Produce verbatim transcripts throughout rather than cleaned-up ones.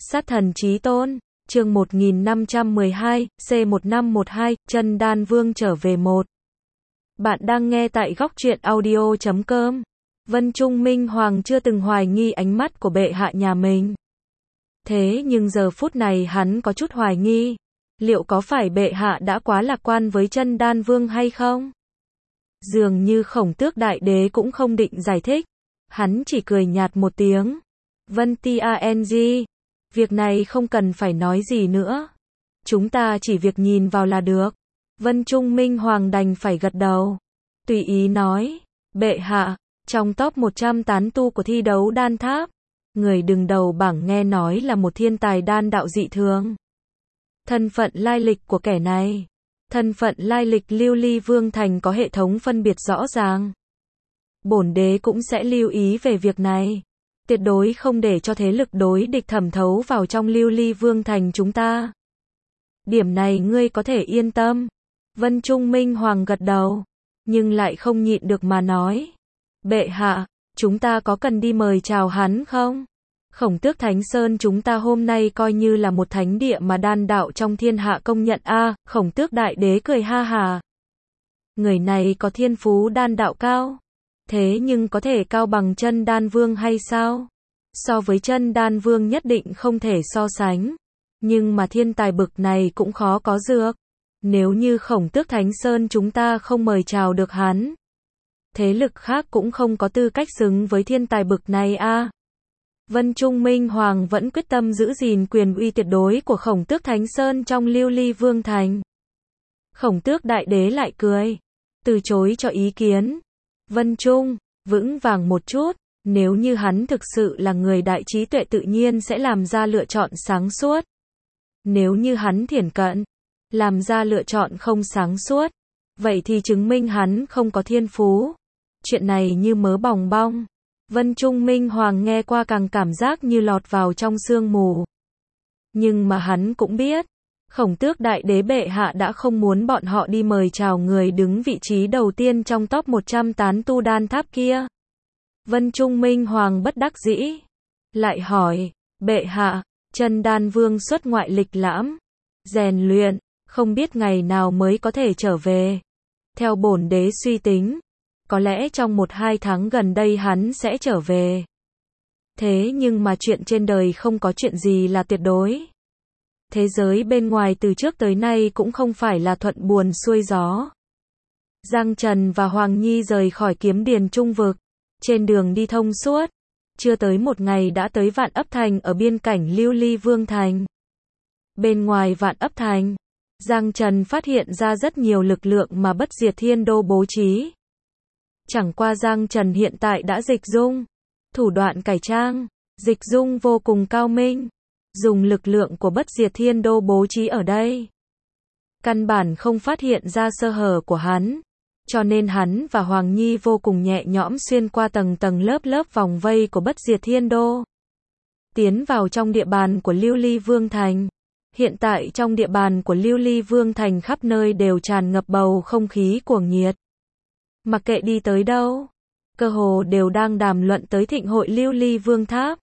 Sát thần chí tôn, chương một nghìn năm trăm mười hai, C một năm một hai, Chân Đan Vương trở về một. Bạn đang nghe tại góc truyện audio chấm com. Vân Trung Minh Hoàng chưa từng hoài nghi ánh mắt của bệ hạ nhà mình. Thế nhưng giờ phút này hắn có chút hoài nghi. Liệu có phải bệ hạ đã quá lạc quan với Chân Đan Vương hay không? Dường như Khổng Tước Đại Đế cũng không định giải thích. Hắn chỉ cười nhạt một tiếng. Vân Tang, việc này không cần phải nói gì nữa. Chúng ta chỉ việc nhìn vào là được. Vân Trung Minh Hoàng đành phải gật đầu. Tùy ý nói, bệ hạ, trong top một trăm tán tu của thi đấu đan tháp, người đứng đầu bảng nghe nói là một thiên tài đan đạo dị thường. Thân phận lai lịch của kẻ này, thân phận lai lịch Lưu Ly Vương Thành có hệ thống phân biệt rõ ràng. Bổn đế cũng sẽ lưu ý về việc này. Tuyệt đối không để cho thế lực đối địch thẩm thấu vào trong Lưu Ly Vương Thành chúng ta. Điểm này ngươi có thể yên tâm. Vân Trung Minh Hoàng gật đầu, nhưng lại không nhịn được mà nói. Bệ hạ, chúng ta có cần đi mời chào hắn không? Khổng Tước Thánh Sơn chúng ta hôm nay coi như là một thánh địa mà đan đạo trong thiên hạ công nhận a. À, Khổng Tước Đại Đế cười ha hà. Người này có thiên phú đan đạo cao. Thế nhưng có thể cao bằng Chân Đan Vương hay sao? So với Chân Đan Vương nhất định không thể so sánh. Nhưng mà thiên tài bực này cũng khó có dược. Nếu như Khổng Tước Thánh Sơn chúng ta không mời chào được hắn, thế lực khác cũng không có tư cách xứng với thiên tài bực này a. À, Vân Trung Minh Hoàng vẫn quyết tâm giữ gìn quyền uy tuyệt đối của Khổng Tước Thánh Sơn trong Lưu Ly Vương Thành. Khổng Tước Đại Đế lại cười, từ chối cho ý kiến. Vân Trung, vững vàng một chút, nếu như hắn thực sự là người đại trí tuệ tự nhiên sẽ làm ra lựa chọn sáng suốt. Nếu như hắn thiển cận, làm ra lựa chọn không sáng suốt, vậy thì chứng minh hắn không có thiên phú. Chuyện này như mớ bòng bong. Vân Trung Minh Hoàng nghe qua càng cảm giác như lọt vào trong sương mù. Nhưng mà hắn cũng biết, Khổng Tước Đại Đế bệ hạ đã không muốn bọn họ đi mời chào người đứng vị trí đầu tiên trong top một trăm tán tu đan tháp kia. Vân Trung Minh Hoàng bất đắc dĩ, lại hỏi, bệ hạ, Chân Đan Vương xuất ngoại lịch lãm, rèn luyện, không biết ngày nào mới có thể trở về. Theo bổn đế suy tính, có lẽ trong một hai tháng gần đây hắn sẽ trở về. Thế nhưng mà chuyện trên đời không có chuyện gì là tuyệt đối. Thế giới bên ngoài từ trước tới nay cũng không phải là thuận buồm xuôi gió. Giang Trần và Hoàng Nhi rời khỏi Kiếm Điền Trung vực, trên đường đi thông suốt, chưa tới một ngày đã tới Vạn Ấp Thành ở biên cảnh Lưu Ly Vương Thành. Bên ngoài Vạn Ấp Thành, Giang Trần phát hiện ra rất nhiều lực lượng mà Bất Diệt Thiên Đô bố trí. Chẳng qua Giang Trần hiện tại đã dịch dung, thủ đoạn cải trang, dịch dung vô cùng cao minh. Dùng lực lượng của Bất Diệt Thiên Đô bố trí ở đây, căn bản không phát hiện ra sơ hở của hắn, cho nên hắn và Hoàng Nhi vô cùng nhẹ nhõm xuyên qua tầng tầng lớp lớp vòng vây của Bất Diệt Thiên Đô, tiến vào trong địa bàn của Lưu Ly Vương Thành. Hiện tại trong địa bàn của Lưu Ly Vương Thành khắp nơi đều tràn ngập bầu không khí cuồng nhiệt. Mặc kệ đi tới đâu, cơ hồ đều đang đàm luận tới thịnh hội Lưu Ly Vương Tháp.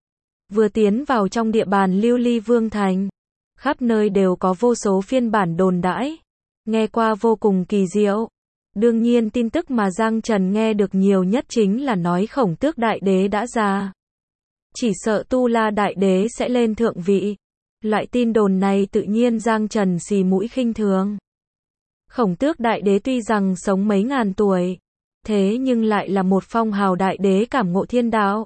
Vừa tiến vào trong địa bàn Lưu Ly Vương Thành, khắp nơi đều có vô số phiên bản đồn đãi, nghe qua vô cùng kỳ diệu. Đương nhiên tin tức mà Giang Trần nghe được nhiều nhất chính là nói Khổng Tước Đại Đế đã già, chỉ sợ Tu La Đại Đế sẽ lên thượng vị. Loại tin đồn này tự nhiên Giang Trần xì mũi khinh thường. Khổng Tước Đại Đế tuy rằng sống mấy ngàn tuổi, thế nhưng lại là một phong hào đại đế cảm ngộ thiên đạo.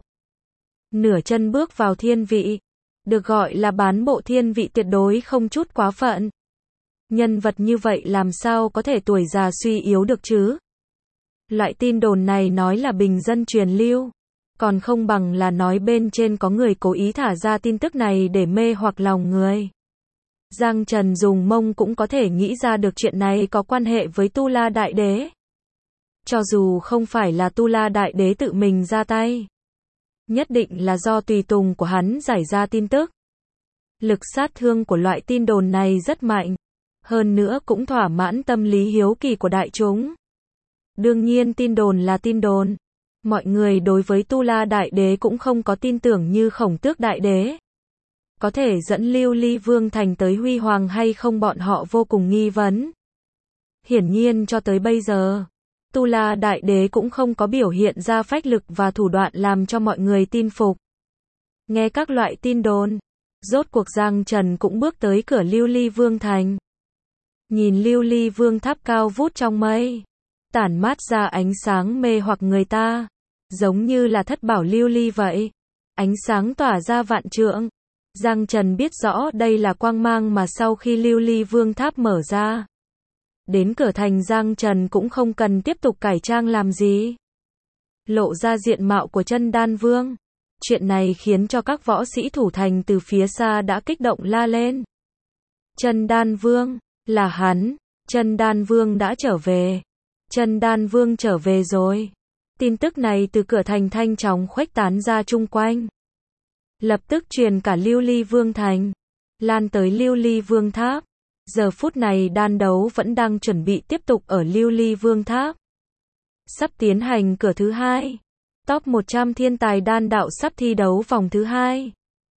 Nửa chân bước vào thiên vị, được gọi là bán bộ thiên vị tuyệt đối không chút quá phận. Nhân vật như vậy làm sao có thể tuổi già suy yếu được chứ? Loại tin đồn này nói là bình dân truyền lưu, còn không bằng là nói bên trên có người cố ý thả ra tin tức này để mê hoặc lòng người. Giang Trần dùng mông cũng có thể nghĩ ra được chuyện này có quan hệ với Tu La Đại Đế. Cho dù không phải là Tu La Đại Đế tự mình ra tay, nhất định là do tùy tùng của hắn giải ra tin tức. Lực sát thương của loại tin đồn này rất mạnh, hơn nữa cũng thỏa mãn tâm lý hiếu kỳ của đại chúng. Đương nhiên tin đồn là tin đồn, mọi người đối với Tu La Đại Đế cũng không có tin tưởng như Khổng Tước Đại Đế. có thể dẫn Lưu Ly Vương Thành tới huy hoàng hay không bọn họ vô cùng nghi vấn. Hiển nhiên cho tới bây giờ, Tu La Đại Đế cũng không có biểu hiện ra phách lực và thủ đoạn làm cho mọi người tin phục. Nghe các loại tin đồn, rốt cuộc Giang Trần cũng bước tới cửa Lưu Ly Vương Thành. Nhìn Lưu Ly Vương tháp cao vút trong mây, tản mát ra ánh sáng mê hoặc người ta, giống như là thất bảo lưu ly vậy. Ánh sáng tỏa ra vạn trượng. Giang Trần biết rõ đây là quang mang mà sau khi Lưu Ly Vương tháp mở ra, đến cửa thành Giang Trần cũng không cần tiếp tục cải trang làm gì. Lộ ra diện mạo của Chân Đan Vương. Chuyện này khiến cho các võ sĩ thủ thành từ phía xa đã kích động la lên. Chân Đan Vương, là hắn, Chân Đan Vương đã trở về. Chân Đan Vương trở về rồi. Tin tức này từ cửa thành thanh chóng khuếch tán ra chung quanh. Lập tức truyền cả Lưu Ly Vương Thành, lan tới Lưu Ly Vương Tháp. Giờ phút này đan đấu vẫn đang chuẩn bị tiếp tục ở Lưu Ly Vương Tháp. Sắp tiến hành cửa thứ hai. Top một trăm thiên tài đan đạo sắp thi đấu vòng thứ hai.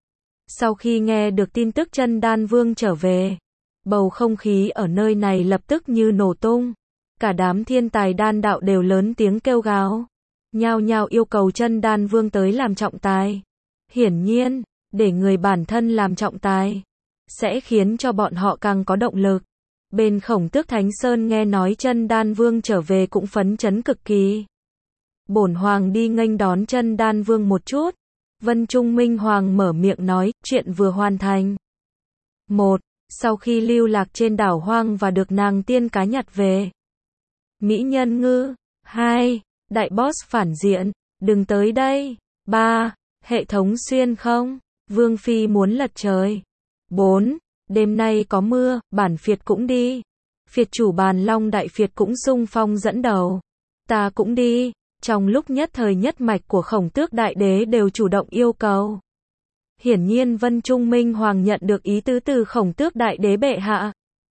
Sau khi nghe được tin tức Chân Đan Vương trở về, bầu không khí ở nơi này lập tức như nổ tung. Cả đám thiên tài đan đạo đều lớn tiếng kêu gào, nhao nhao yêu cầu Chân Đan Vương tới làm trọng tài. Hiển nhiên, để người bản thân làm trọng tài sẽ khiến cho bọn họ càng có động lực. Bên Khổng Tước Thánh Sơn nghe nói Chân Đan Vương trở về cũng phấn chấn cực kỳ. Bổn hoàng đi nghênh đón Chân Đan Vương một chút. Vân Trung Minh Hoàng mở miệng nói, chuyện vừa hoàn thành. Một, sau khi lưu lạc trên đảo hoang và được nàng tiên cá nhặt về. Mỹ nhân ngư. Hai, đại boss phản diện, đừng tới đây. Ba, hệ thống xuyên không, Vương Phi muốn lật trời. Bốn, đêm nay có mưa, bản phiệt cũng đi. Phiệt chủ Bàn Long Đại Phiệt cũng xung phong dẫn đầu. Ta cũng đi. Trong lúc nhất thời nhất mạch của Khổng Tước Đại Đế đều chủ động yêu cầu. Hiển nhiên Vân Trung Minh Hoàng nhận được ý tứ từ Khổng Tước Đại Đế bệ hạ,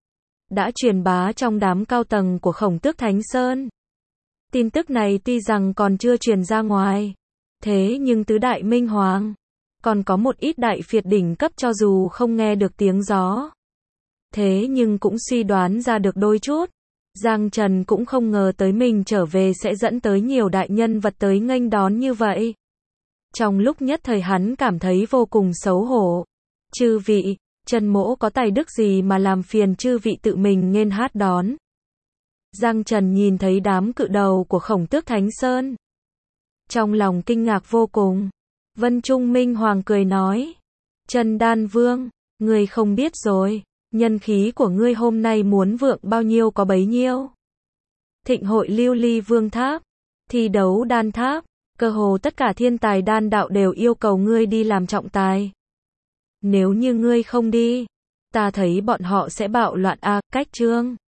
đã truyền bá trong đám cao tầng của Khổng Tước Thánh Sơn. Tin tức này tuy rằng còn chưa truyền ra ngoài, thế nhưng tứ đại minh hoàng, còn có một ít đại phiệt đỉnh cấp cho dù không nghe được tiếng gió, thế nhưng cũng suy đoán ra được đôi chút. Giang Trần cũng không ngờ tới mình trở về sẽ dẫn tới nhiều đại nhân vật tới nghênh đón như vậy. Trong lúc nhất thời hắn cảm thấy vô cùng xấu hổ. Chư vị, Trần Mỗ có tài đức gì mà làm phiền chư vị tự mình nghênh hát đón. Giang Trần nhìn thấy đám cự đầu của Khổng Tước Thánh Sơn, trong lòng kinh ngạc vô cùng. Vân Trung Minh Hoàng cười nói, Chân Đan Vương, ngươi không biết rồi, nhân khí của ngươi hôm nay muốn vượng bao nhiêu có bấy nhiêu. Thịnh hội Lưu Ly Vương Tháp, thi đấu đan tháp, cơ hồ tất cả thiên tài đan đạo đều yêu cầu ngươi đi làm trọng tài. Nếu như ngươi không đi, ta thấy bọn họ sẽ bạo loạn a, cách trương.